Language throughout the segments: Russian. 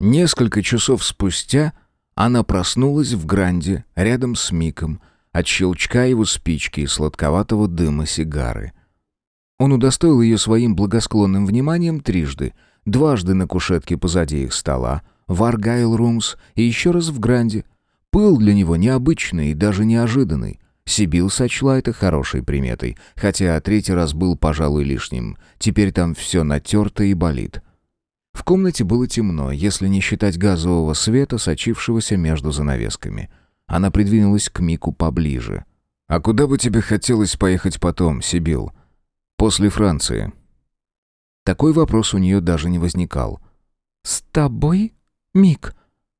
Несколько часов спустя она проснулась в Гранде рядом с Миком от щелчка его спички и сладковатого дыма сигары. Он удостоил ее своим благосклонным вниманием трижды. Дважды на кушетке позади их стола, в Аргайл Румс и еще раз в Гранде. Пыл для него необычный и даже неожиданный. Сибил сочла это хорошей приметой, хотя третий раз был, пожалуй, лишним. Теперь там все натерто и болит. В комнате было темно, если не считать газового света, сочившегося между занавесками. Она придвинулась к Мику поближе. «А куда бы тебе хотелось поехать потом, Сибил? После Франции?» Такой вопрос у нее даже не возникал. «С тобой, Мик?»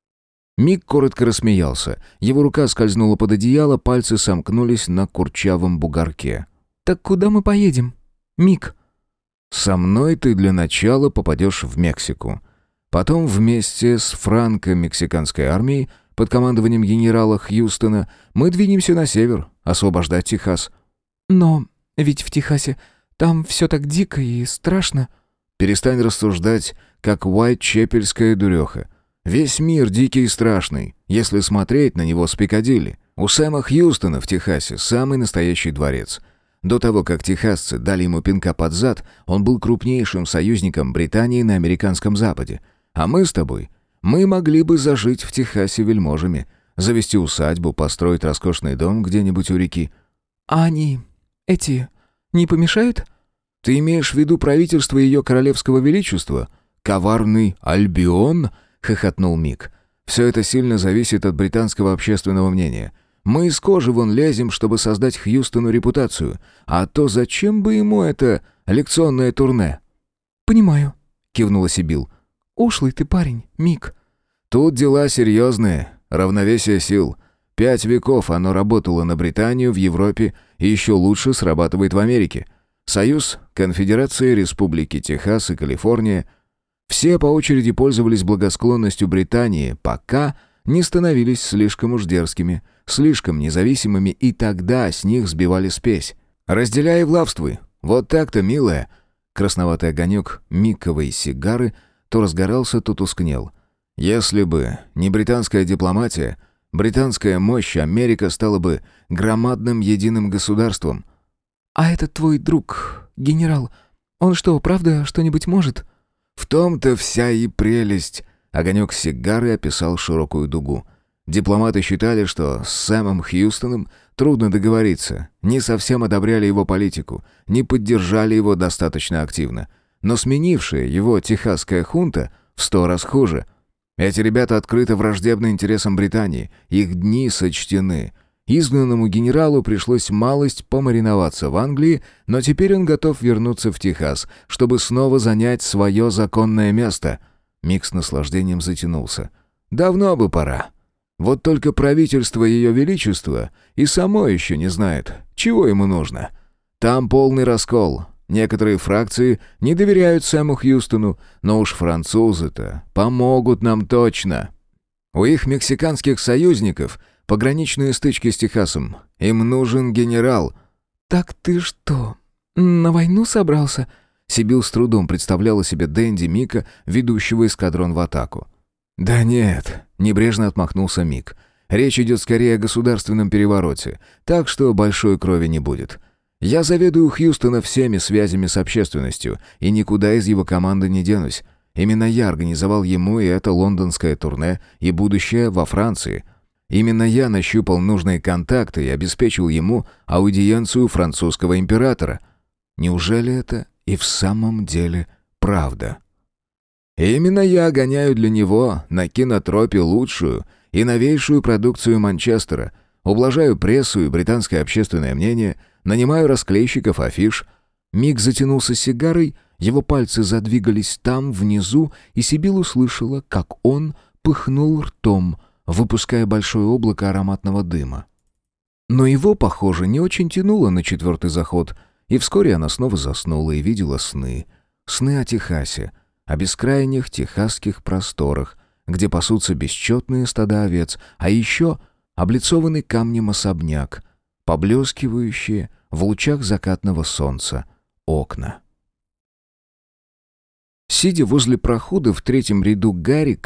Мик коротко рассмеялся. Его рука скользнула под одеяло, пальцы сомкнулись на курчавом бугорке. «Так куда мы поедем, Мик?» «Со мной ты для начала попадешь в Мексику. Потом вместе с франко-мексиканской армией под командованием генерала Хьюстона мы двинемся на север, освобождать Техас». «Но ведь в Техасе там все так дико и страшно». «Перестань рассуждать, как уайтчепельская дуреха. Весь мир дикий и страшный, если смотреть на него с Пикадилли. У Сэма Хьюстона в Техасе самый настоящий дворец. До того, как техасцы дали ему пинка под зад, он был крупнейшим союзником Британии на американском Западе. А мы с тобой, мы могли бы зажить в Техасе вельможами, завести усадьбу, построить роскошный дом где-нибудь у реки». «А они, эти, не помешают?» «Ты имеешь в виду правительство ее королевского величества? Коварный Альбион?» — хохотнул Мик. «Все это сильно зависит от британского общественного мнения. Мы из кожи вон лезем, чтобы создать Хьюстону репутацию. А то зачем бы ему это лекционное турне?» «Понимаю», — кивнула Сибил. «Ушлый ты парень, Мик». «Тут дела серьезные. Равновесие сил. 5 веков оно работало на Британию в Европе и еще лучше срабатывает в Америке. Союз, конфедерации, республики Техас и Калифорния — все по очереди пользовались благосклонностью Британии, пока не становились слишком уж дерзкими, слишком независимыми, и тогда с них сбивали спесь. Разделяй и влавствуй. Вот так-то, милая». Красноватый огонек миковой сигары то разгорался, то тускнел. «Если бы не британская дипломатия, британская мощь, Америка стала бы громадным единым государством». «А этот твой друг, генерал, он что, правда что-нибудь может?» «В том-то вся и прелесть». Огонек сигары описал широкую дугу. Дипломаты считали, что с Сэмом Хьюстоном трудно договориться, не совсем одобряли его политику, не поддержали его достаточно активно. Но сменившая его техасская хунта в 100 раз хуже. Эти ребята открыто враждебны интересам Британии, их дни сочтены. Изгнанному генералу пришлось малость помариноваться в Англии, но теперь он готов вернуться в Техас, чтобы снова занять свое законное место. Мик с наслаждением затянулся. «Давно бы пора. Вот только правительство Ее Величества и само еще не знает, чего ему нужно. Там полный раскол. Некоторые фракции не доверяют Сэму Хьюстону, но уж французы-то помогут нам точно. У их мексиканских союзников пограничные стычки с Техасом. Им нужен генерал». «Так ты что, на войну собрался?» Сибил с трудом представляла себе Дэнди Мика, ведущего эскадрон в атаку. «Да нет», — небрежно отмахнулся Мик. «Речь идет скорее о государственном перевороте, так что большой крови не будет. Я заведую Хьюстона всеми связями с общественностью, и никуда из его команды не денусь. Именно я организовал ему и это лондонское турне, и будущее во Франции. Именно я нащупал нужные контакты и обеспечил ему аудиенцию французского императора. Неужели это и в самом деле правда? Именно я гоняю для него на кинотропе лучшую и новейшую продукцию Манчестера, ублажаю прессу и британское общественное мнение, нанимаю расклейщиков афиш». Мик затянулся сигарой, его пальцы задвигались там, внизу, и Сибил услышала, как он пыхнул ртом, выпуская большое облако ароматного дыма. Но его, похоже, не очень тянуло на 4-й заход, и вскоре она снова заснула и видела сны. Сны о Техасе, о бескрайних техасских просторах, где пасутся бесчетные стада овец, а еще облицованный камнем особняк, поблескивающие в лучах закатного солнца окна. Сидя возле прохода в 3-м ряду Гаррика,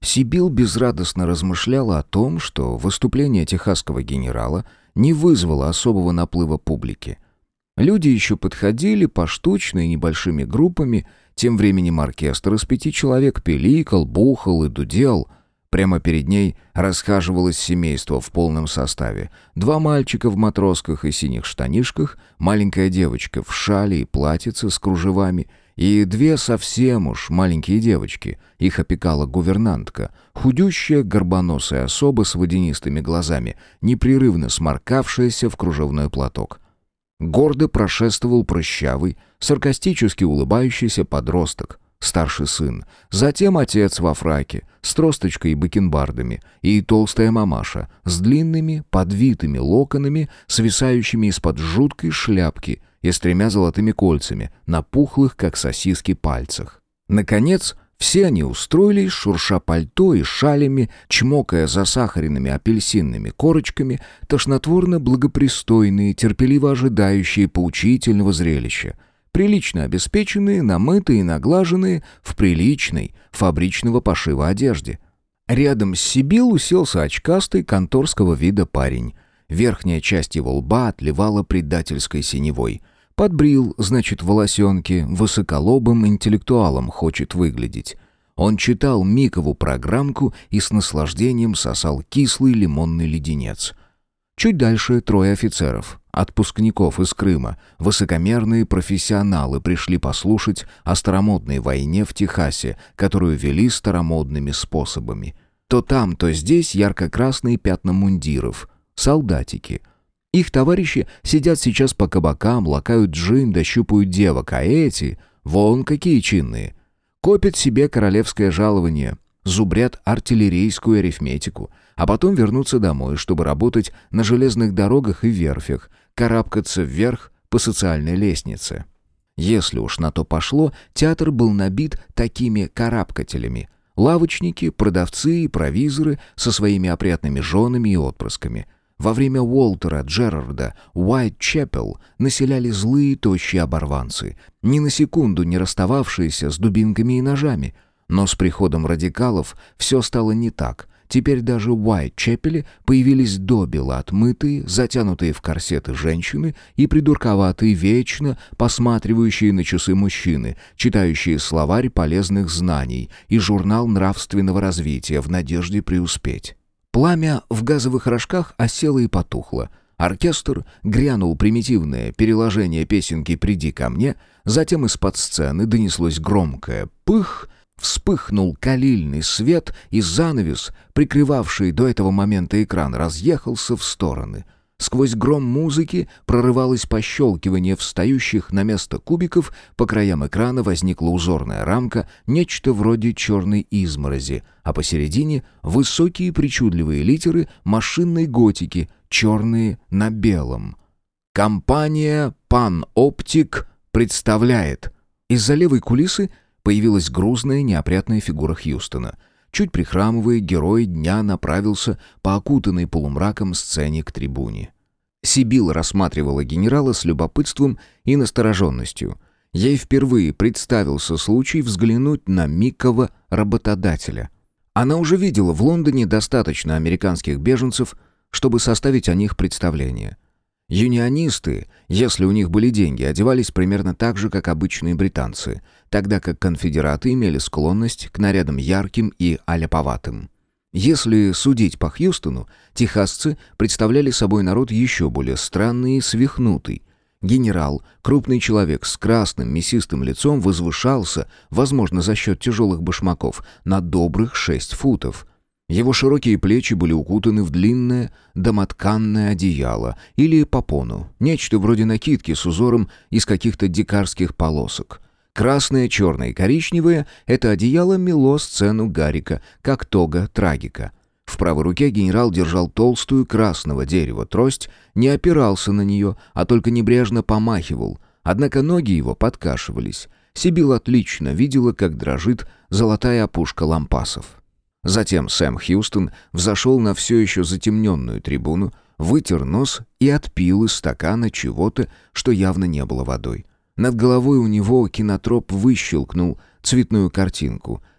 Сибил безрадостно размышляла о том, что выступление техасского генерала не вызвало особого наплыва публики. Люди еще подходили поштучно и небольшими группами, тем временем оркестр из 5 человек пиликал, бухал и дудел. Прямо перед ней расхаживалось семейство в полном составе. 2 мальчика в матросках и синих штанишках, маленькая девочка в шале и платьице с кружевами и 2 совсем уж маленькие девочки. Их опекала гувернантка, худющая горбоносая особа с водянистыми глазами, непрерывно сморкавшаяся в кружевной платок. Гордо прошествовал прыщавый, саркастически улыбающийся подросток, старший сын, затем отец во фраке, с тросточкой и бакенбардами, и толстая мамаша с длинными, подвитыми локонами, свисающими из-под жуткой шляпки и с 3 золотыми кольцами на пухлых, как сосиски, пальцах. Наконец, все они устроились, шурша пальто и шалями, чмокая засахаренными апельсинными корочками, тошнотворно благопристойные, терпеливо ожидающие поучительного зрелища. Прилично обеспеченные, намытые и наглаженные в приличной, фабричного пошива одежде. Рядом с Сибил уселся очкастый конторского вида парень. Верхняя часть его лба отливала предательской синевой. Подбрил, значит, волосенки, высоколобым интеллектуалом хочет выглядеть. Он читал Микову программку и с наслаждением сосал кислый лимонный леденец. Чуть дальше 3 офицеров, отпускников из Крыма, высокомерные профессионалы пришли послушать о старомодной войне в Техасе, которую вели старомодными способами. То там, то здесь ярко-красные пятна мундиров, солдатики. Их товарищи сидят сейчас по кабакам, лакают джин да щупают девок, а эти, вон какие чинные, копят себе королевское жалование, зубрят артиллерийскую арифметику, а потом вернутся домой, чтобы работать на железных дорогах и верфях, карабкаться вверх по социальной лестнице. Если уж на то пошло, театр был набит такими карабкателями. Лавочники, продавцы и провизоры со своими опрятными женами и отпрысками. Во время Уолтера Джерарда Уайтчепел населяли злые тощие оборванцы, ни на секунду не расстававшиеся с дубинками и ножами. Но с приходом радикалов все стало не так. Теперь даже в Уайтчепеле появились добело отмытые, затянутые в корсеты женщины и придурковатые, вечно посматривающие на часы мужчины, читающие словарь полезных знаний и журнал нравственного развития в надежде преуспеть. Пламя в газовых рожках осело и потухло. Оркестр грянул примитивное переложение песенки «Приди ко мне», затем из-под сцены донеслось громкое «пых», вспыхнул калильный свет, и занавес, прикрывавший до этого момента экран, разъехался в стороны. Сквозь гром музыки прорывалось пощелкивание встающих на место кубиков, по краям экрана возникла узорная рамка, нечто вроде черной изморози, а посередине высокие причудливые литеры машинной готики, черные на белом. «Компания «Пан-Оптик» представляет». Из-за левой кулисы появилась грузная, неопрятная фигура Хьюстона. Чуть прихрамывая, герой дня направился по окутанной полумраком сцене к трибуне. Сибил рассматривала генерала с любопытством и настороженностью. Ей впервые представился случай взглянуть на Микова работодателя. Она уже видела в Лондоне достаточно американских беженцев, чтобы составить о них представление. Юнионисты, если у них были деньги, одевались примерно так же, как обычные британцы, тогда как конфедераты имели склонность к нарядам ярким и аляповатым. Если судить по Хьюстону, техасцы представляли собой народ еще более странный и свихнутый. Генерал, крупный человек с красным мясистым лицом, возвышался, возможно, за счет тяжелых башмаков, на добрых 6 футов. Его широкие плечи были укутаны в длинное домотканное одеяло или попону, нечто вроде накидки с узором из каких-то дикарских полосок. Красное, черное и коричневое — это одеяло мело сцену Гарика, как тога трагика. В правой руке генерал держал толстую красного дерева трость, не опирался на нее, а только небрежно помахивал, однако ноги его подкашивались. Сибил отлично видела, как дрожит золотая опушка лампасов. Затем Сэм Хьюстон взошел на все еще затемненную трибуну, вытер нос и отпил из стакана чего-то, что явно не было водой. Над головой у него кинотроп выщелкнул цветную картинку.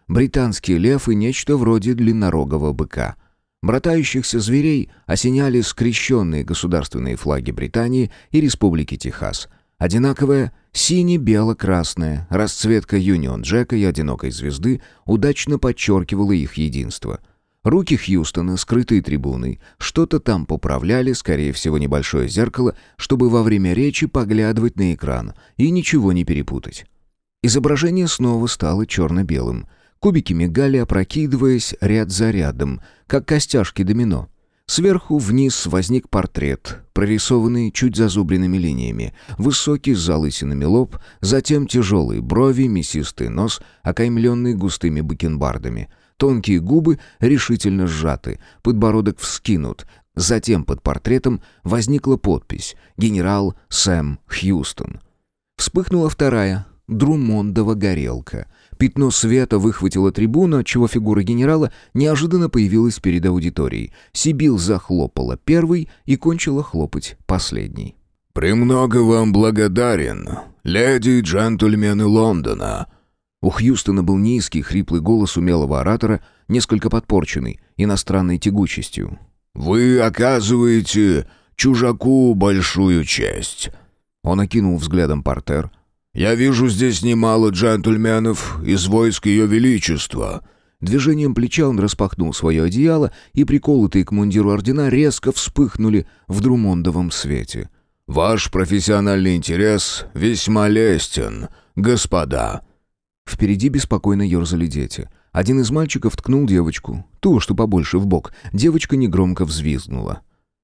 британский лев и нечто вроде длиннорогого быка. Братающихся зверей осеняли скрещенные государственные флаги Британии и Республики Техас. Одинаковая сине-бело-красная расцветка Юнион Джека и одинокой звезды удачно подчеркивала их единство. Руки Хьюстона, скрытые трибуной, что-то там поправляли, скорее всего, небольшое зеркало, чтобы во время речи поглядывать на экран и ничего не перепутать. Изображение снова стало черно-белым. Кубики мигали, опрокидываясь ряд за рядом, как костяшки домино. Сверху вниз возник портрет, прорисованный чуть зазубренными линиями, высокий с залысинами лоб, затем тяжелые брови, мясистый нос, окаймленный густыми бакенбардами, тонкие губы решительно сжаты, подбородок вскинут. Затем под портретом возникла подпись «Генерал Сэм Хьюстон». Вспыхнула вторая, Друмондова горелка. Пятно света выхватило трибуну, отчего фигура генерала неожиданно появилась перед аудиторией. Сибил захлопала первой и кончила хлопать последней. «Премного вам благодарен, леди и джентльмены Лондона». У Хьюстона был низкий, хриплый голос умелого оратора, несколько подпорченный иностранной тягучестью. «Вы оказываете чужаку большую честь». Он окинул взглядом партер. «Я вижу здесь немало джентльменов из войск Ее Величества». Движением плеча он распахнул свое одеяло, и приколотые к мундиру ордена резко вспыхнули в друмондовом свете. «Ваш профессиональный интерес весьма лестен, господа». Впереди беспокойно ерзали дети. Один из мальчиков ткнул девочку, ту, что побольше, в бок. Девочка негромко взвизгнула.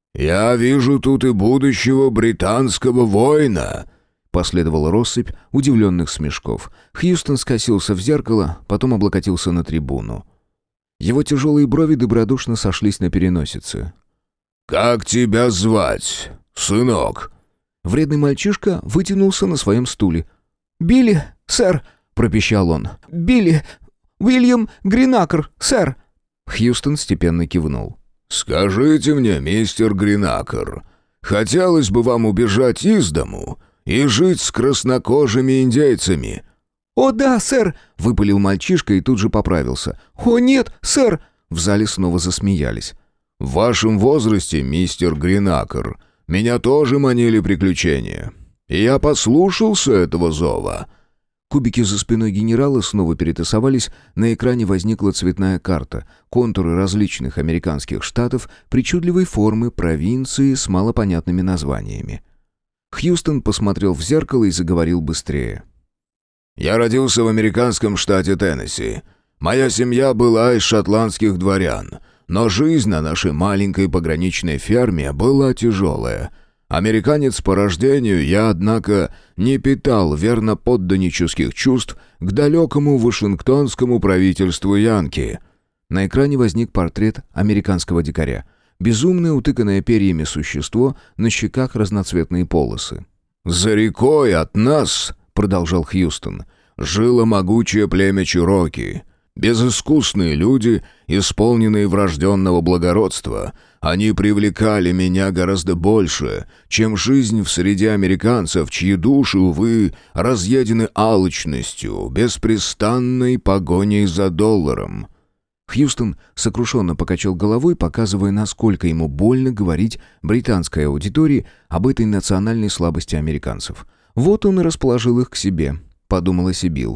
«Я вижу тут и будущего британского воина». Последовала россыпь удивленных смешков. Хьюстон скосился в зеркало, потом облокотился на трибуну. Его тяжелые брови добродушно сошлись на переносице. «Как тебя звать, сынок?» Вредный мальчишка вытянулся на своем стуле. «Билли, сэр!» — пропищал он. «Билли! Уильям Гринакер, сэр!» Хьюстон степенно кивнул. «Скажите мне, мистер Гринакер, хотелось бы вам убежать из дому и жить с краснокожими индейцами?» «О да, сэр!» — выпалил мальчишка и тут же поправился. «О нет, сэр!» В зале снова засмеялись. «В вашем возрасте, мистер Гринакер, меня тоже манили приключения. И я послушался этого зова». Кубики за спиной генерала снова перетасовались, на экране возникла цветная карта, контуры различных американских штатов, причудливой формы, провинции с малопонятными названиями. Хьюстон посмотрел в зеркало и заговорил быстрее. «Я родился в американском штате Теннесси. Моя семья была из шотландских дворян, но жизнь на нашей маленькой пограничной ферме была тяжелая. Американец по рождению, я, однако, не питал верноподданнических чувств к далекому вашингтонскому правительству Янки». На экране возник портрет американского дикаря. Безумное, утыканное перьями существо, на щеках разноцветные полосы. «За рекой от нас, — продолжал Хьюстон, — жило могучее племя Чероки. Безыскусные люди, исполненные врожденного благородства, они привлекали меня гораздо больше, чем жизнь в среде американцев, чьи души, увы, разъедены алчностью, беспрестанной погоней за долларом». Хьюстон сокрушенно покачал головой, показывая, насколько ему больно говорить британской аудитории об этой национальной слабости американцев. «Вот он и расположил их к себе», — подумала Сибил.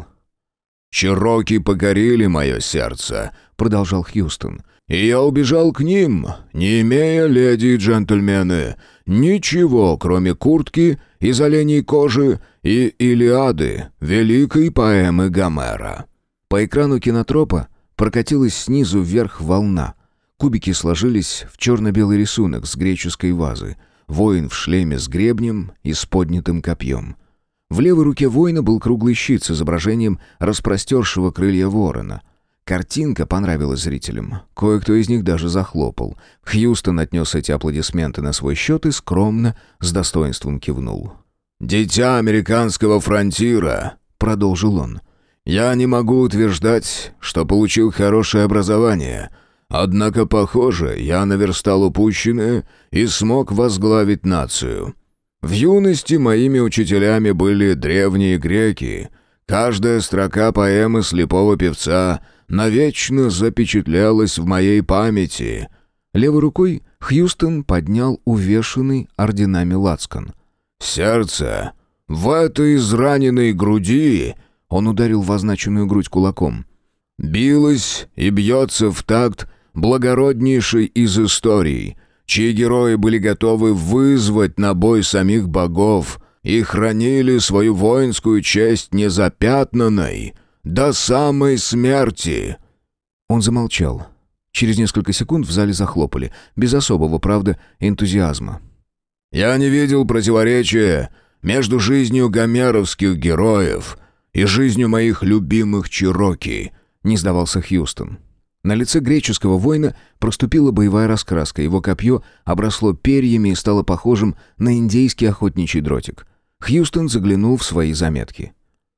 «Чероки покорили мое сердце», — продолжал Хьюстон. «И я убежал к ним, не имея, леди и джентльмены, ничего, кроме куртки из оленей кожи и Илиады, великой поэмы Гомера». По экрану кинотропа прокатилась снизу вверх волна. Кубики сложились в черно-белый рисунок с греческой вазы. Воин в шлеме с гребнем и с поднятым копьем. В левой руке воина был круглый щит с изображением распростершего крылья ворона. Картинка понравилась зрителям. Кое-кто из них даже захлопал. Хьюстон отнес эти аплодисменты на свой счет и скромно, с достоинством кивнул. «Дитя американского фронтира», — продолжил он. «Я не могу утверждать, что получил хорошее образование. Однако, похоже, я наверстал упущенное и смог возглавить нацию. В юности моими учителями были древние греки. Каждая строка поэмы слепого певца навечно запечатлелось в моей памяти». Левой рукой Хьюстон поднял увешанный орденами лацкан. «Сердце в этой израненной груди...» Он ударил в означенную грудь кулаком. «Билось и бьется в такт благороднейшей из историй, чьи герои были готовы вызвать на бой самих богов и хранили свою воинскую честь незапятнанной до самой смерти». Он замолчал. Через несколько секунд в зале захлопали, без особого, правда, энтузиазма. «Я не видел противоречия между жизнью гомеровских героев и жизнью моих любимых чероки», — не сдавался Хьюстон. На лице греческого воина проступила боевая раскраска, его копье обросло перьями и стало похожим на индейский охотничий дротик. Хьюстон заглянул в свои заметки.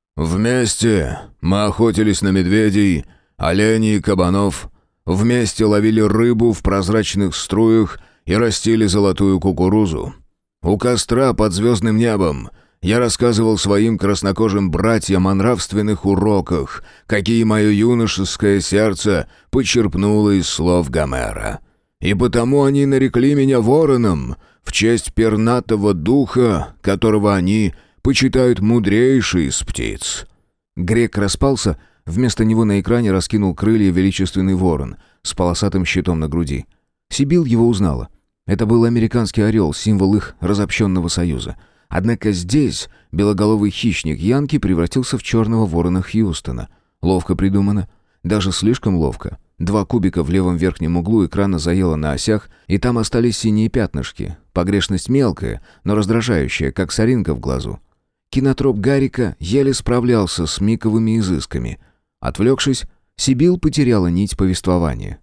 «Вместе мы охотились на медведей, оленей и кабанов, вместе ловили рыбу в прозрачных струях и растили золотую кукурузу. У костра под звездным небом я рассказывал своим краснокожим братьям о нравственных уроках, какие мое юношеское сердце почерпнуло из слов Гомера. И потому они нарекли меня вороном, в честь пернатого духа, которого они почитают мудрейший из птиц». Грек распался, вместо него на экране раскинул крылья величественный ворон с полосатым щитом на груди. Сибил его узнала. Это был американский орел, символ их разобщенного союза. Однако здесь белоголовый хищник Янки превратился в черного ворона Хьюстона. Ловко придумано. Даже слишком ловко. 2 кубика в левом верхнем углу экрана заело на осях, и там остались синие пятнышки. Погрешность мелкая, но раздражающая, как соринка в глазу. Кинотроп Гарика еле справлялся с миковыми изысками. Отвлекшись, Сибил потеряла нить повествования.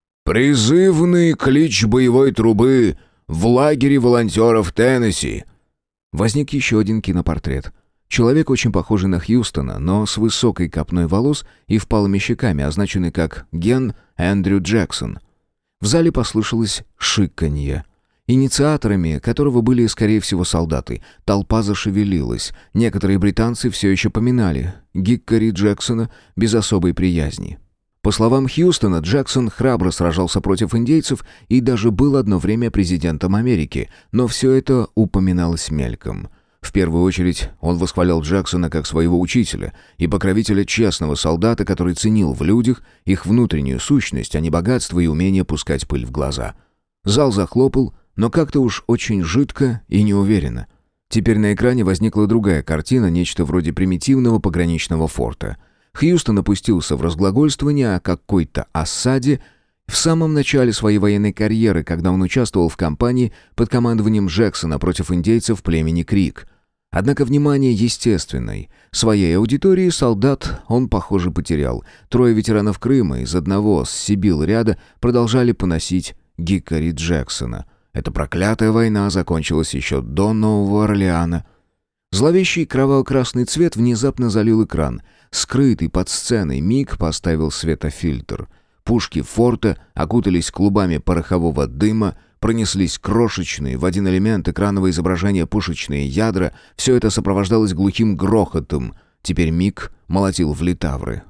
«Призывный клич боевой трубы в лагере волонтеров Теннесси». Возник еще один кинопортрет. Человек, очень похожий на Хьюстона, но с высокой копной волос и впалыми щеками, означенный как Ген Эндрю Джексон. В зале послышалось шиканье. Инициаторами которого были, скорее всего, солдаты. Толпа зашевелилась. Некоторые британцы все еще поминали Гиккори Джексона без особой приязни. По словам Хьюстона, Джексон храбро сражался против индейцев и даже был одно время президентом Америки, но все это упоминалось мельком. В первую очередь он восхвалял Джексона как своего учителя и покровителя честного солдата, который ценил в людях их внутреннюю сущность, а не богатство и умение пускать пыль в глаза. Зал захлопал, но как-то уж очень жидко и неуверенно. Теперь на экране возникла другая картина, нечто вроде примитивного пограничного форта. Хьюстон опустился в разглагольствование о какой-то осаде в самом начале своей военной карьеры, когда он участвовал в кампании под командованием Джексона против индейцев племени Крик. Однако внимание естественной своей аудитории солдат он, похоже, потерял. 3 ветеранов Крыма из одного с Сибил ряда продолжали поносить Гиккори Джексона. Эта проклятая война закончилась еще до Нового Орлеана. Зловещий кроваво-красный цвет внезапно залил экран. Скрытый под сценой Мик поставил светофильтр. Пушки форта окутались клубами порохового дыма, пронеслись крошечные в один элемент экранного изображения пушечные ядра. Все это сопровождалось глухим грохотом. Теперь Мик молотил в литавры.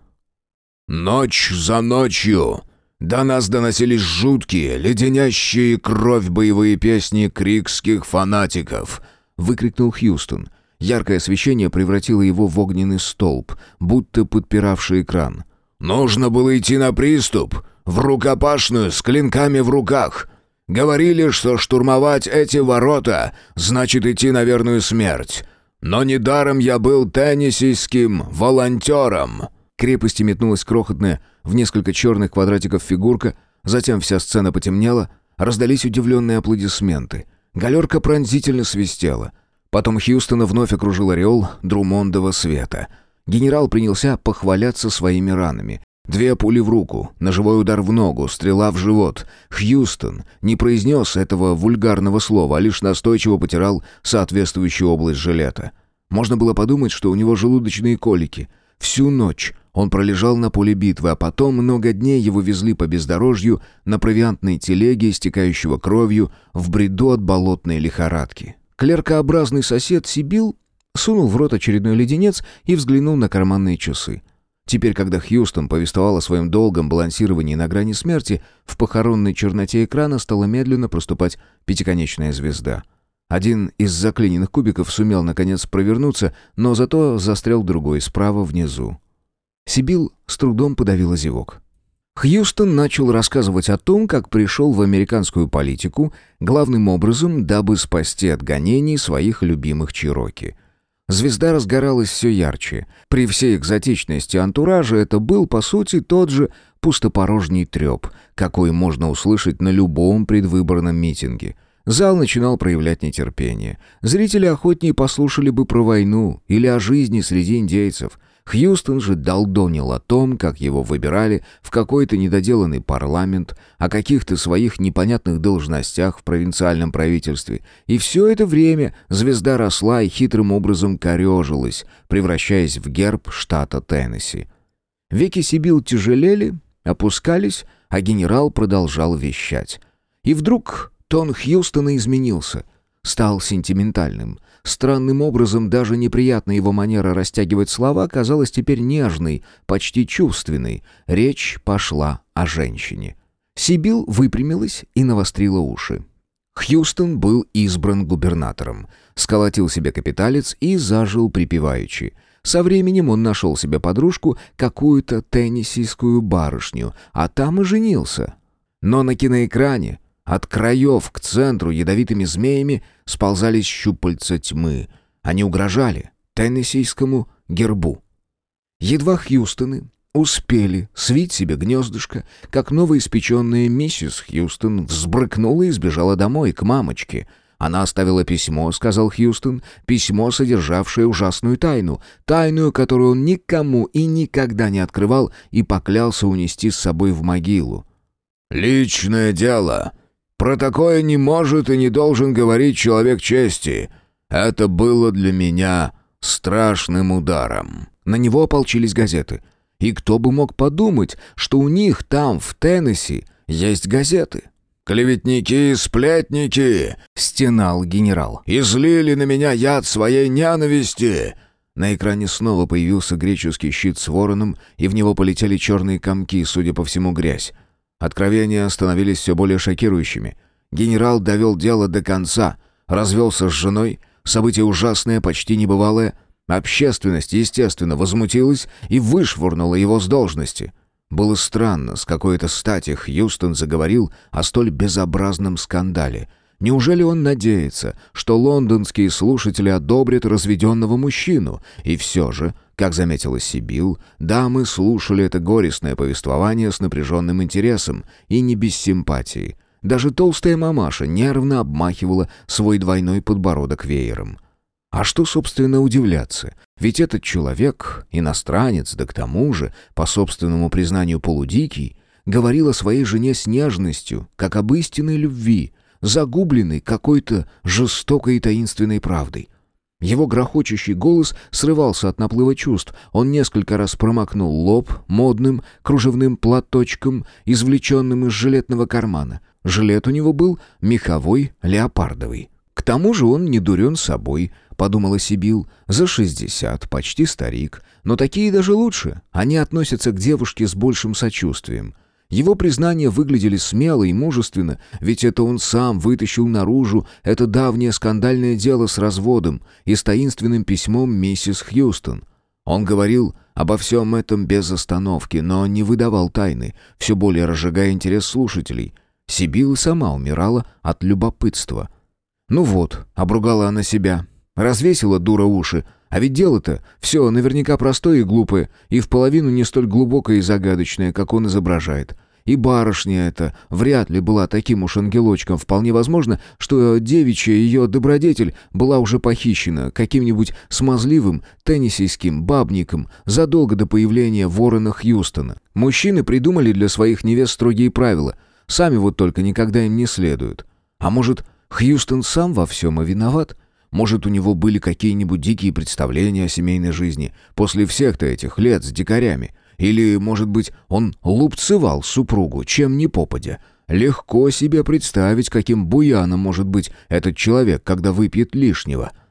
«Ночь за ночью до нас доносились жуткие, леденящие кровь боевые песни крикских фанатиков», — выкрикнул Хьюстон. Яркое освещение превратило его в огненный столб, будто подпиравший экран. «Нужно было идти на приступ, в рукопашную, с клинками в руках. Говорили, что штурмовать эти ворота значит идти на верную смерть. Но недаром я был теннессийским волонтером». К крепости метнулась крохотная, в несколько черных квадратиков фигурка, затем вся сцена потемнела, раздались удивленные аплодисменты. Галерка пронзительно свистела. Потом Хьюстона вновь окружил ореол Друмондова света. Генерал принялся похваляться своими ранами. 2 пули в руку, ножевой удар в ногу, стрела в живот. Хьюстон не произнес этого вульгарного слова, а лишь настойчиво потирал соответствующую область жилета. Можно было подумать, что у него желудочные колики. Всю ночь он пролежал на поле битвы, а потом много дней его везли по бездорожью на провиантной телеге, истекающего кровью, в бреду от болотной лихорадки. Клеркообразный сосед Сибил сунул в рот очередной леденец и взглянул на карманные часы. Теперь, когда Хьюстон повествовал о своем долгом балансировании на грани смерти, в похоронной черноте экрана стала медленно проступать пятиконечная звезда. Один из заклиненных кубиков сумел, наконец, провернуться, но зато застрял другой, справа внизу. Сибил с трудом подавила зевок. Хьюстон начал рассказывать о том, как пришел в американскую политику, главным образом, дабы спасти от гонений своих любимых чероки. Звезда разгоралась все ярче. При всей экзотичности антуража это был, по сути, тот же пустопорожний треп, какой можно услышать на любом предвыборном митинге. Зал начинал проявлять нетерпение. Зрители охотнее послушали бы про войну или о жизни среди индейцев. Хьюстон же долдонил о том, как его выбирали в какой-то недоделанный парламент, о каких-то своих непонятных должностях в провинциальном правительстве. И все это время звезда росла и хитрым образом корежилась, превращаясь в герб штата Теннесси. Веки Сибил тяжелели, опускались, а генерал продолжал вещать. И вдруг тон Хьюстона изменился, стал сентиментальным. Странным образом даже неприятная его манера растягивать слова казалась теперь нежной, почти чувственной. Речь пошла о женщине. Сибил выпрямилась и навострила уши. Хьюстон был избран губернатором, сколотил себе капиталец и зажил припеваючи. Со временем он нашел себе подружку, какую-то теннессийскую барышню, а там и женился. Но на киноэкране от краев к центру ядовитыми змеями сползались щупальца тьмы. Они угрожали теннессийскому гербу. Едва Хьюстоны успели свить себе гнездышко, как новоиспеченная миссис Хьюстон взбрыкнула и сбежала домой, к мамочке. Она оставила письмо, сказал Хьюстон, письмо, содержавшее ужасную тайну, которую он никому и никогда не открывал и поклялся унести с собой в могилу. «Личное дело. Про такое не может и не должен говорить человек чести. Это было для меня страшным ударом». На него ополчились газеты. И кто бы мог подумать, что у них там, в Теннесси, есть газеты? «Клеветники и сплетники!» — стенал генерал. «Излили на меня яд своей ненависти!» На экране снова появился греческий щит с вороном, и в него полетели черные комки, судя по всему, грязь. Откровения становились все более шокирующими. Генерал довел дело до конца, развелся с женой, событие ужасное, почти небывалое. Общественность, естественно, возмутилась и вышвырнула его с должности. Было странно, с какой-то стати Хьюстон заговорил о столь безобразном скандале. Неужели он надеется, что лондонские слушатели одобрят разведенного мужчину? И все же, как заметила Сибил, дамы слушали это горестное повествование с напряженным интересом и не без симпатии. Даже толстая мамаша нервно обмахивала свой двойной подбородок веером. А что, собственно, удивляться? Ведь этот человек, иностранец, да к тому же, по собственному признанию полудикий, говорил о своей жене с нежностью, как об истинной любви, загубленной какой-то жестокой и таинственной правдой. Его грохочущий голос срывался от наплыва чувств. Он несколько раз промокнул лоб модным кружевным платочком, извлеченным из жилетного кармана. Жилет у него был меховой, леопардовый. К тому же он не дурен собой, подумала Сибил, за 60, почти старик. Но такие даже лучше, они относятся к девушке с большим сочувствием. Его признания выглядели смело и мужественно, ведь это он сам вытащил наружу это давнее скандальное дело с разводом и с таинственным письмом миссис Хьюстон. Он говорил обо всем этом без остановки, но не выдавал тайны, все более разжигая интерес слушателей. Сибил сама умирала от любопытства. «Ну вот», — обругала она себя, — развесила дура уши, а ведь дело-то все наверняка простое и глупое, и в половину не столь глубокое и загадочное, как он изображает. И барышня эта вряд ли была таким уж ангелочком. Вполне возможно, что девичья ее добродетель была уже похищена каким-нибудь смазливым теннессийским бабником задолго до появления Ворона Хьюстона. Мужчины придумали для своих невест строгие правила. Сами вот только никогда им не следуют. А может, Хьюстон сам во всем и виноват? Может, у него были какие-нибудь дикие представления о семейной жизни после всех-то этих лет с дикарями? Или, может быть, он лупцевал супругу, чем ни попадя? Легко себе представить, каким буяном может быть этот человек, когда выпьет лишнего.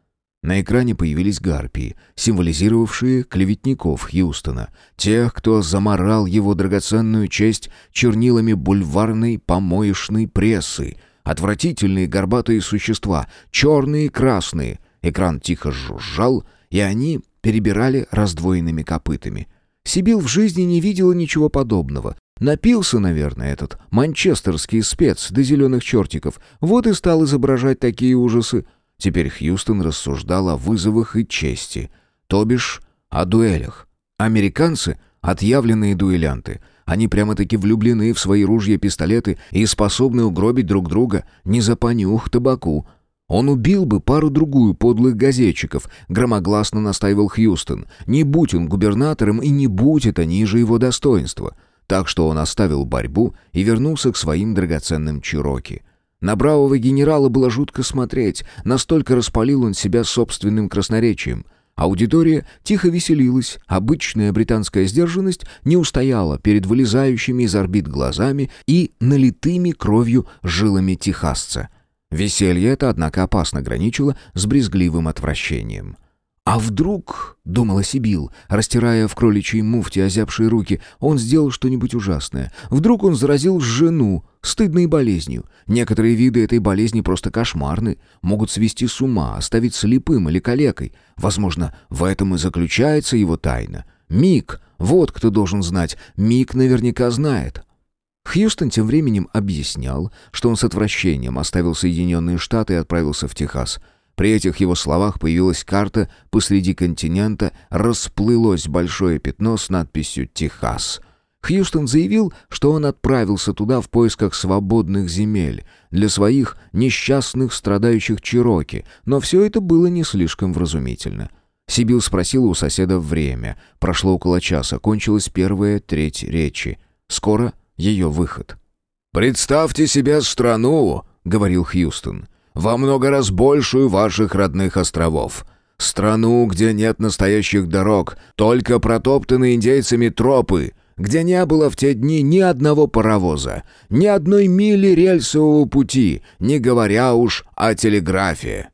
На экране появились гарпии, символизировавшие клеветников Хьюстона, тех, кто замарал его драгоценную честь чернилами бульварной помоечной прессы. Отвратительные горбатые существа, черные и красные. Экран тихо жужжал, и они перебирали раздвоенными копытами. Сибил в жизни не видела ничего подобного. Напился, наверное, этот манчестерский спец до зеленых чертиков. Вот и стал изображать такие ужасы. Теперь Хьюстон рассуждал о вызовах и чести, то бишь о дуэлях. Американцы — отъявленные дуэлянты. Они прямо-таки влюблены в свои ружья и пистолеты и способны угробить друг друга не за понюх табаку. Он убил бы пару-другую подлых газетчиков, громогласно настаивал Хьюстон. Не будь он губернатором, и не будь это ниже его достоинства. Так что он оставил борьбу и вернулся к своим драгоценным чероки. На бравого генерала было жутко смотреть, настолько распалил он себя собственным красноречием. Аудитория тихо веселилась, обычная британская сдержанность не устояла перед вылезающими из орбит глазами и налитыми кровью жилами техасца. Веселье это, однако, опасно граничило с брезгливым отвращением. «А вдруг, — думала Сибил, растирая в кроличьей муфте озябшие руки, — он сделал что-нибудь ужасное? Вдруг он заразил жену стыдной болезнью? Некоторые виды этой болезни просто кошмарны, могут свести с ума, оставить слепым или калекой. Возможно, в этом и заключается его тайна. Мик, вот кто должен знать, Мик наверняка знает». Хьюстон тем временем объяснял, что он с отвращением оставил Соединенные Штаты и отправился в Техас. При этих его словах появилась карта посреди континента, расплылось большое пятно с надписью «Техас». Хьюстон заявил, что он отправился туда в поисках свободных земель для своих несчастных страдающих чероки, но все это было не слишком вразумительно. Сибил спросила у соседа время. Прошло около часа, кончилась первая треть речи. Скоро ее выход. «Представьте себе страну, — говорил Хьюстон, — во много раз большую ваших родных островов. Страну, где нет настоящих дорог, только протоптанные индейцами тропы, где не было в те дни ни одного паровоза, ни одной мили рельсового пути, не говоря уж о телеграфе.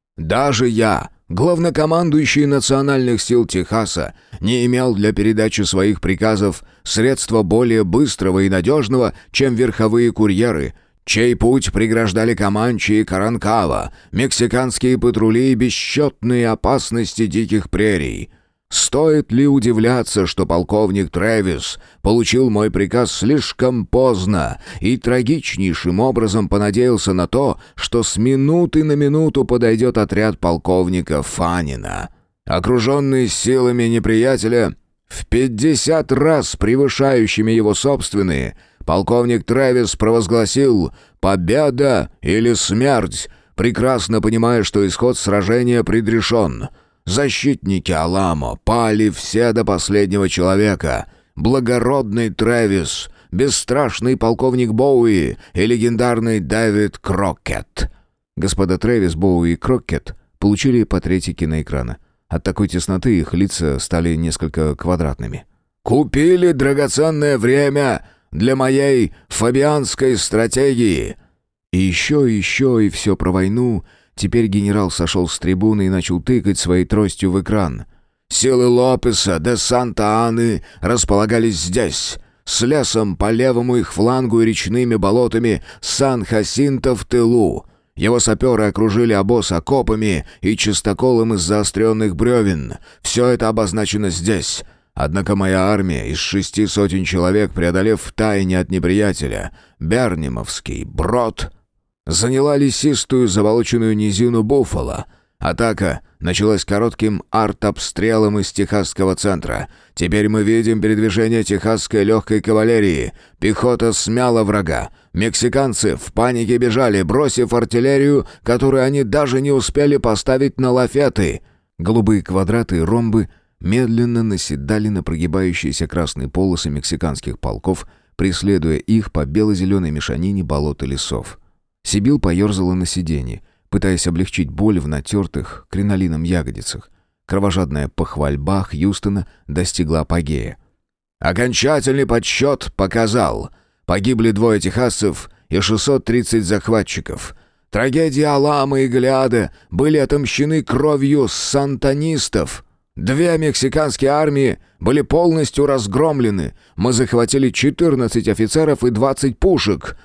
Даже я, главнокомандующий национальных сил Техаса, не имел для передачи своих приказов средства более быстрого и надежного, чем верховые курьеры, чей путь преграждали Команчи и Каранкава, мексиканские патрули и бесчетные опасности диких прерий. Стоит ли удивляться, что полковник Трэвис получил мой приказ слишком поздно и трагичнейшим образом понадеялся на то, что с минуты на минуту подойдет отряд полковника Фаннина. Окруженный силами неприятеля, в 50 раз превышающими его собственные, полковник Трэвис провозгласил «Победа или смерть», прекрасно понимая, что исход сражения предрешен. Защитники Аламо пали все до последнего человека. Благородный Трэвис, бесстрашный полковник Боуи и легендарный Дэвид Крокет. Господа Трэвис, Боуи и Крокет получили по третьей киноэкрана. От такой тесноты их лица стали несколько квадратными. «Купили драгоценное время для моей фабианской стратегии». И еще, и все про войну. Теперь генерал сошел с трибуны и начал тыкать своей тростью в экран. «Силы Лопеса де Санта-Аны располагались здесь, с лесом по левому их флангу и речными болотами Сан-Хасинто в тылу. Его саперы окружили обоз окопами и чистоколом из заостренных бревен. Все это обозначено здесь. Однако моя армия из 600 человек, преодолев втайне от неприятеля Бернимовский брод, заняла лесистую заболоченную низину Буффало. Атака началась коротким артобстрелом из техасского центра. Теперь мы видим передвижение техасской легкой кавалерии. Пехота смяла врага. Мексиканцы в панике бежали, бросив артиллерию, которую они даже не успели поставить на лафеты. Голубые квадраты и ромбы медленно наседали на прогибающиеся красные полосы мексиканских полков, преследуя их по бело-зеленой мешанине болот и лесов. Сибил поерзала на сиденье, пытаясь облегчить боль в натертых кринолином ягодицах. Кровожадная похвальба Хьюстона достигла апогея. «Окончательный подсчет показал. Погибли 2 техасцев и 630 захватчиков. Трагедии Алама и Голиада были отомщены кровью сантанистов. 2 мексиканские армии были полностью разгромлены. Мы захватили 14 офицеров и 20 пушек.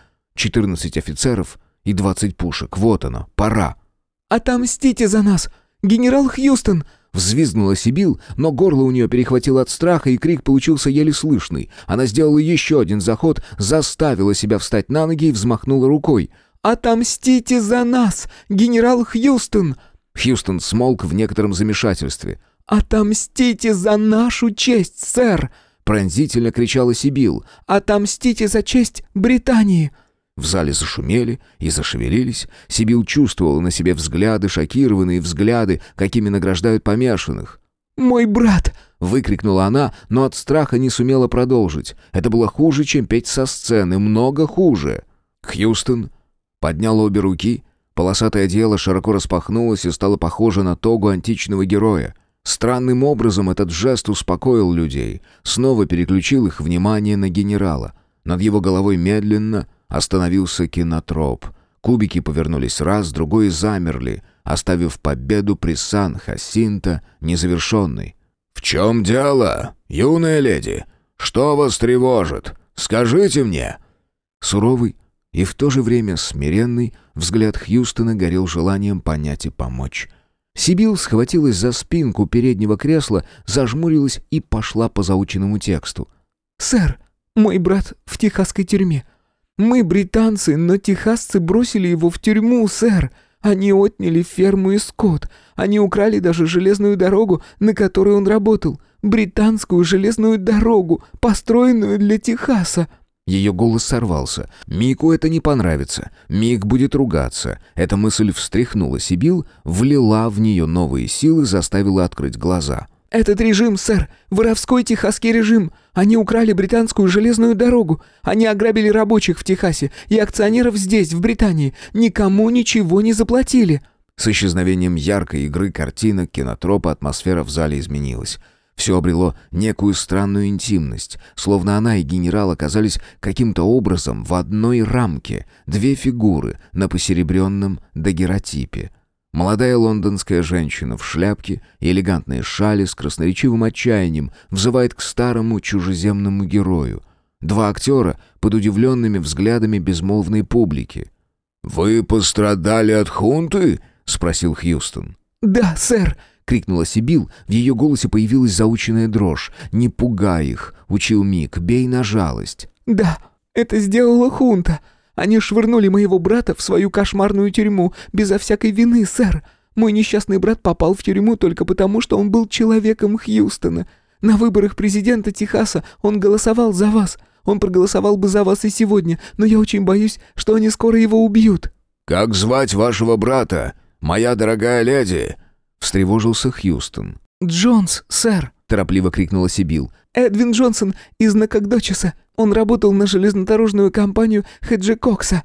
14 офицеров и 20 пушек. Вот оно, пора. «Отомстите за нас! Генерал Хьюстон!» Взвизгнула Сибил, но горло у нее перехватило от страха, и крик получился еле слышный. Она сделала еще один заход, заставила себя встать на ноги и взмахнула рукой. «Отомстите за нас, генерал Хьюстон!» Хьюстон смолк в некотором замешательстве. «Отомстите за нашу честь, сэр!» Пронзительно кричала Сибил. «Отомстите за честь Британии!» В зале зашумели и зашевелились. Сибил чувствовала на себе взгляды, шокированные взгляды, какими награждают помешанных. «Мой брат!» — выкрикнула она, но от страха не сумела продолжить. Это было хуже, чем петь со сцены, много хуже. Хьюстон поднял обе руки, полосатое одеяло широко распахнулось и стало похоже на тогу античного героя. Странным образом этот жест успокоил людей, снова переключил их внимание на генерала. Над его головой медленно остановился кинотроп. Кубики повернулись раз, другой и замерли, оставив победу при Сан-Хасинто незавершенной. «В чем дело, юная леди? Что вас тревожит? Скажите мне!» Суровый и в то же время смиренный взгляд Хьюстона горел желанием понять и помочь. Сибил схватилась за спинку переднего кресла, зажмурилась и пошла по заученному тексту. «Сэр, мой брат в техасской тюрьме. Мы британцы, но техасцы бросили его в тюрьму, сэр. Они отняли ферму и скот. Они украли даже железную дорогу, на которой он работал. Британскую железную дорогу, построенную для Техаса». Ее голос сорвался. Мику это не понравится. Мик будет ругаться. Эта мысль встряхнула Сибил, влила в нее новые силы, заставила открыть глаза. «Этот режим, сэр, воровской техасский режим. Они украли британскую железную дорогу. Они ограбили рабочих в Техасе и акционеров здесь, в Британии. Никому ничего не заплатили». С исчезновением яркой игры картинок, кинотропа атмосфера в зале изменилась. Все обрело некую странную интимность, словно она и генерал оказались каким-то образом в одной рамке, 2 фигуры на посеребренном дагеротипе. Молодая лондонская женщина в шляпке и элегантной шали с красноречивым отчаянием взывает к старому чужеземному герою. 2 актера под удивленными взглядами безмолвной публики. «Вы пострадали от хунты?» — спросил Хьюстон. «Да, сэр!» — крикнула Сибил. В ее голосе появилась заученная дрожь. «Не пугай их!» — учил Мик. «Бей на жалость!» «Да, это сделала хунта. Они швырнули моего брата в свою кошмарную тюрьму, безо всякой вины, сэр. Мой несчастный брат попал в тюрьму только потому, что он был человеком Хьюстона. На выборах президента Техаса он голосовал за вас. Он проголосовал бы за вас и сегодня, но я очень боюсь, что они скоро его убьют». «Как звать вашего брата, моя дорогая леди?» — встревожился Хьюстон. «Джонс, сэр», — торопливо крикнула Сибил. «Эдвин Джонсон из Накокдочеса. Он работал на железнодорожную компанию Хеджи Кокса».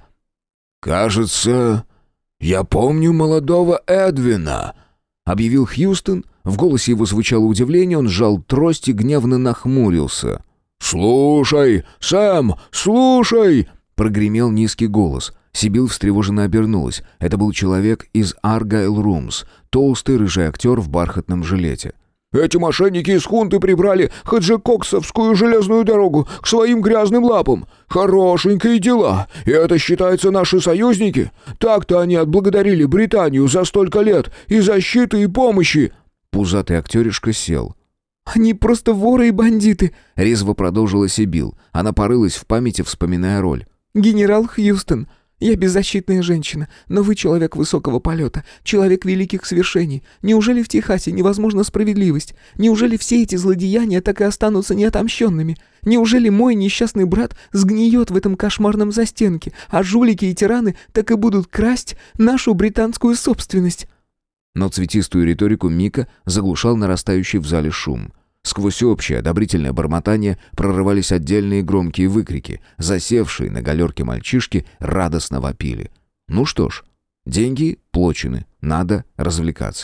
«Кажется, я помню молодого Эдвина», — объявил Хьюстон. В голосе его звучало удивление, он сжал трость и гневно нахмурился. «Слушай, Сэм, слушай!» — прогремел низкий голос. Сибил встревоженно обернулась. Это был человек из Argyle Rooms, толстый рыжий актер в бархатном жилете. «Эти мошенники из хунты прибрали Хаджикоксовскую железную дорогу к своим грязным лапам. Хорошенькие дела, и это считается наши союзники. Так-то они отблагодарили Британию за столько лет и защиты, и помощи». Пузатый актеришка сел. «Они просто воры и бандиты», — резво продолжила Сибил. Она порылась в памяти, вспоминая роль. «Генерал Хьюстон, я беззащитная женщина, но вы человек высокого полета, человек великих свершений. Неужели в Техасе невозможна справедливость? Неужели все эти злодеяния так и останутся неотомщенными? Неужели мой несчастный брат сгниет в этом кошмарном застенке, а жулики и тираны так и будут красть нашу британскую собственность?» Но цветистую риторику Мика заглушал нарастающий в зале шум. Сквозь общее одобрительное бормотание прорывались отдельные громкие выкрики. Засевшие на галерке мальчишки радостно вопили. Ну что ж, деньги плачены, надо развлекаться.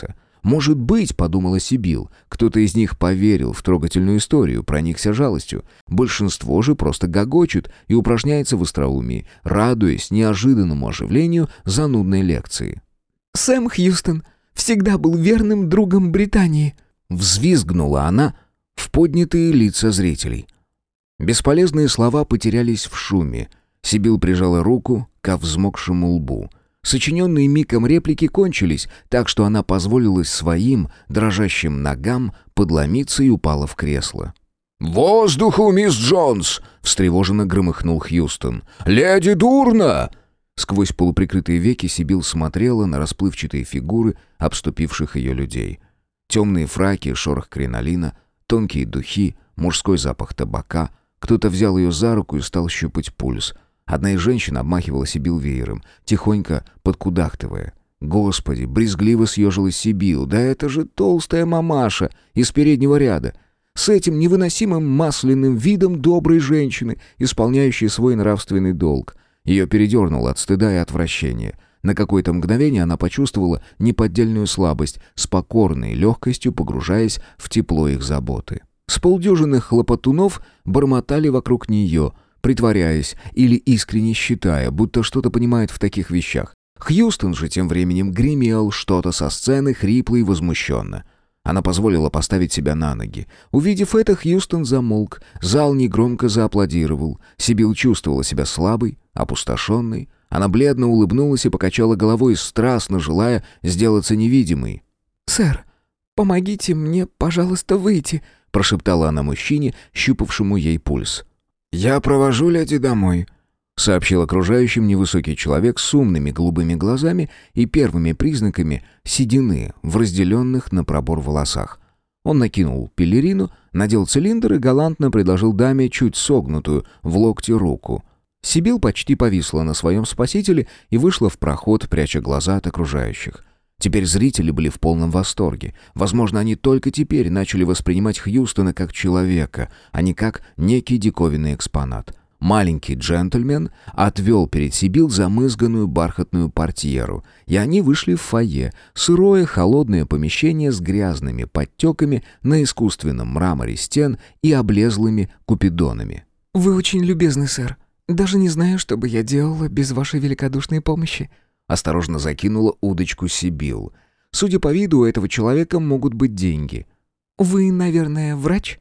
Может быть, подумала Сибил, кто-то из них поверил в трогательную историю, проникся жалостью. Большинство же просто гогочут и упражняется в остроумии, радуясь неожиданному оживлению занудной лекции. «Сэм Хьюстон всегда был верным другом Британии», — взвизгнула она в поднятые лица зрителей. Бесполезные слова потерялись в шуме. Сибил прижала руку ко взмокшему лбу. Сочиненные Миком реплики кончились, так что она позволила своим дрожащим ногам подломиться и упала в кресло. «Воздуху, мисс Джонс!» — встревоженно громыхнул Хьюстон. «Леди дурно!» Сквозь полуприкрытые веки Сибил смотрела на расплывчатые фигуры обступивших ее людей. Темные фраки, шорох кринолина, тонкие духи, мужской запах табака. Кто-то взял ее за руку и стал щупать пульс. Одна из женщин обмахивала Сибил веером, тихонько подкудахтывая. Господи, брезгливо съежилась Сибил. Да это же толстая мамаша из переднего ряда. С этим невыносимым масляным видом доброй женщины, исполняющей свой нравственный долг. Ее передернуло от стыда и отвращения. На какое-то мгновение она почувствовала неподдельную слабость, с покорной легкостью погружаясь в тепло их заботы. С полдюжины хлопотунов бормотали вокруг нее, притворяясь или искренне считая, будто что-то понимает в таких вещах. Хьюстон же тем временем гремел что-то со сцены, хрипло и возмущенно. Она позволила поставить себя на ноги. Увидев это, Хьюстон замолк, зал негромко зааплодировал. Сибил чувствовала себя слабой, опустошенной. Она бледно улыбнулась и покачала головой, страстно желая сделаться невидимой. «Сэр, помогите мне, пожалуйста, выйти», — прошептала она мужчине, щупавшему ей пульс. «Я провожу леди домой», — сообщил окружающим невысокий человек с умными голубыми глазами и первыми признаками седины в разделенных на пробор волосах. Он накинул пелерину, надел цилиндр и галантно предложил даме чуть согнутую в локте руку. Сибил почти повисла на своем спасителе и вышла в проход, пряча глаза от окружающих. Теперь зрители были в полном восторге. Возможно, они только теперь начали воспринимать Хьюстона как человека, а не как некий диковинный экспонат. Маленький джентльмен отвел перед Сибил замызганную бархатную портьеру, и они вышли в фойе, сырое холодное помещение с грязными подтеками на искусственном мраморе стен и облезлыми купидонами. «Вы очень любезны, сэр. Даже не знаю, что бы я делала без вашей великодушной помощи», — осторожно закинула удочку Сибил. Судя по виду, у этого человека могут быть деньги. «Вы, наверное, врач?»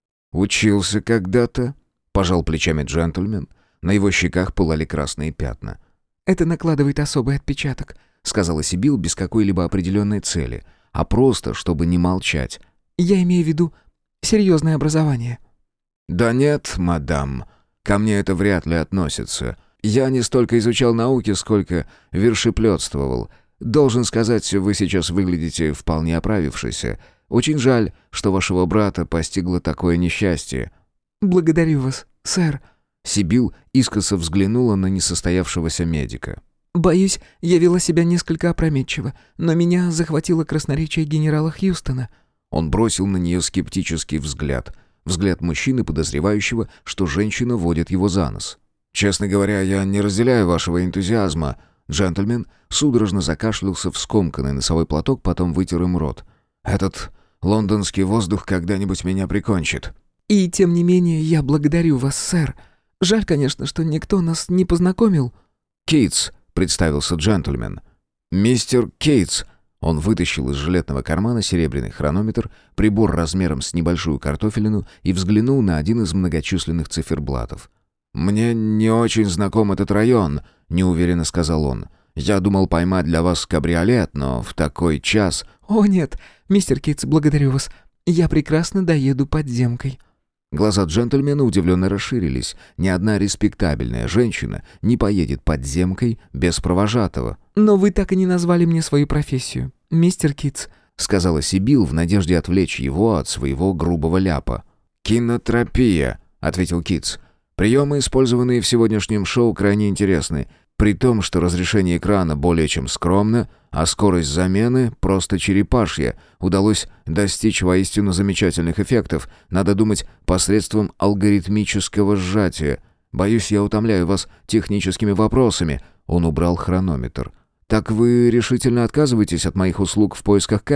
«Учился когда-то», — пожал плечами джентльмен. На его щеках пылали красные пятна. «Это накладывает особый отпечаток», — сказала Сибил без какой-либо определенной цели, а просто, чтобы не молчать. «Я имею в виду серьезное образование». «Да нет, мадам, ко мне это вряд ли относится. Я не столько изучал науки, сколько вершеплетствовал. Должен сказать, вы сейчас выглядите вполне оправившейся. Очень жаль, что вашего брата постигло такое несчастье». «Благодарю вас, сэр». Сибил искоса взглянула на несостоявшегося медика. «Боюсь, я вела себя несколько опрометчиво, но меня захватило красноречие генерала Хьюстона». Он бросил на нее скептический взгляд. Взгляд мужчины, подозревающего, что женщина водит его за нос. «Честно говоря, я не разделяю вашего энтузиазма». Джентльмен судорожно закашлялся в скомканный носовой платок, потом вытер им рот. «Этот лондонский воздух когда-нибудь меня прикончит». «И тем не менее я благодарю вас, сэр. Жаль, конечно, что никто нас не познакомил». «Кейтс», — представился джентльмен. «Мистер Кейтс». Он вытащил из жилетного кармана серебряный хронометр, прибор размером с небольшую картофелину и взглянул на один из многочисленных циферблатов. «Мне не очень знаком этот район», — неуверенно сказал он. «Я думал поймать для вас кабриолет, но в такой час...» «О нет, мистер Кейтс, благодарю вас. Я прекрасно доеду подземкой». Глаза джентльмена удивленно расширились. Ни одна респектабельная женщина не поедет подземкой без провожатого. «Но вы так и не назвали мне свою профессию, мистер Кейтс», — сказала Сибил в надежде отвлечь его от своего грубого ляпа. «Кинотропия», — ответил Кейтс. «Приемы, использованные в сегодняшнем шоу, крайне интересны. При том, что разрешение экрана более чем скромно, а скорость замены просто черепашья, удалось достичь воистину замечательных эффектов, надо думать, посредством алгоритмического сжатия. Боюсь, я утомляю вас техническими вопросами». Он убрал хронометр. «Так вы решительно отказываетесь от моих услуг в поисках Кэба?»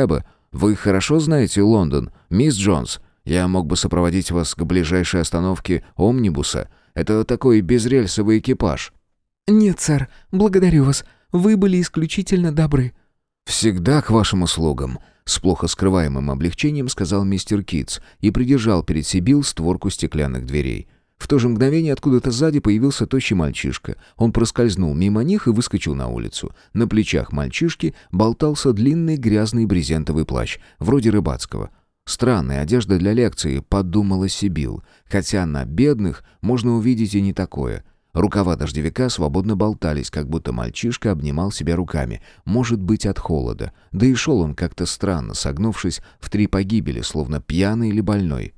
«Вы хорошо знаете Лондон, мисс Джонс? Я мог бы сопроводить вас к ближайшей остановке омнибуса. Это такой безрельсовый экипаж». «Нет, сэр, благодарю вас. Вы были исключительно добры». «Всегда к вашим услугам», — с плохо скрываемым облегчением сказал мистер Китс и придержал перед Сибил створку стеклянных дверей. В то же мгновение откуда-то сзади появился тощий мальчишка. Он проскользнул мимо них и выскочил на улицу. На плечах мальчишки болтался длинный грязный брезентовый плащ, вроде рыбацкого. «Странная одежда для лекции», — подумала Сибил, хотя на бедных можно увидеть и не такое. Рукава дождевика свободно болтались, как будто мальчишка обнимал себя руками, может быть, от холода. Да и шел он как-то странно, согнувшись в 3 погибели, словно пьяный или больной.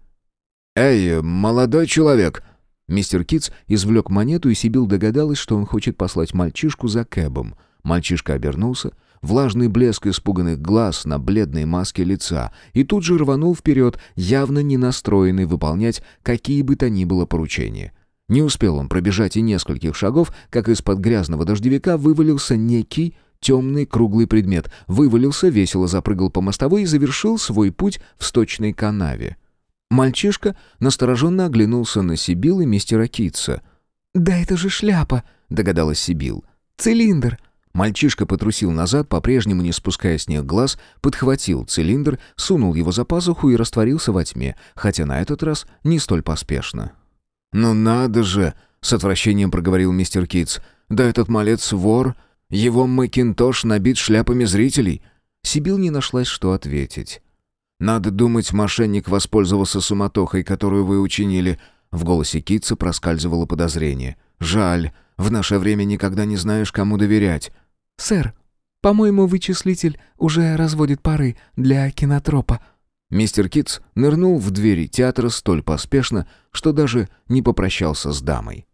«Эй, молодой человек!» Мистер Китс извлек монету, и Сибил догадалась, что он хочет послать мальчишку за кэбом. Мальчишка обернулся, влажный блеск испуганных глаз на бледной маске лица, и тут же рванул вперед, явно не настроенный выполнять какие бы то ни было поручения. Не успел он пробежать и нескольких шагов, как из-под грязного дождевика вывалился некий темный круглый предмет, вывалился, весело запрыгал по мостовой и завершил свой путь в сточной канаве. Мальчишка настороженно оглянулся на Сибил и мистера Китса. «Да это же шляпа», — догадалась Сибил. «Цилиндр». Мальчишка потрусил назад, по-прежнему не спуская с них глаз, подхватил цилиндр, сунул его за пазуху и растворился во тьме, хотя на этот раз не столь поспешно. «Ну надо же!» — с отвращением проговорил мистер Китс. «Да этот малец вор! Его макинтош набит шляпами зрителей!» Сибил не нашлась, что ответить. «Надо думать, мошенник воспользовался суматохой, которую вы учинили». В голосе Китса проскальзывало подозрение. «Жаль, в наше время никогда не знаешь, кому доверять». «Сэр, по-моему, вычислитель уже разводит пары для кинотропа». Мистер Китс нырнул в двери театра столь поспешно, что даже не попрощался с дамой.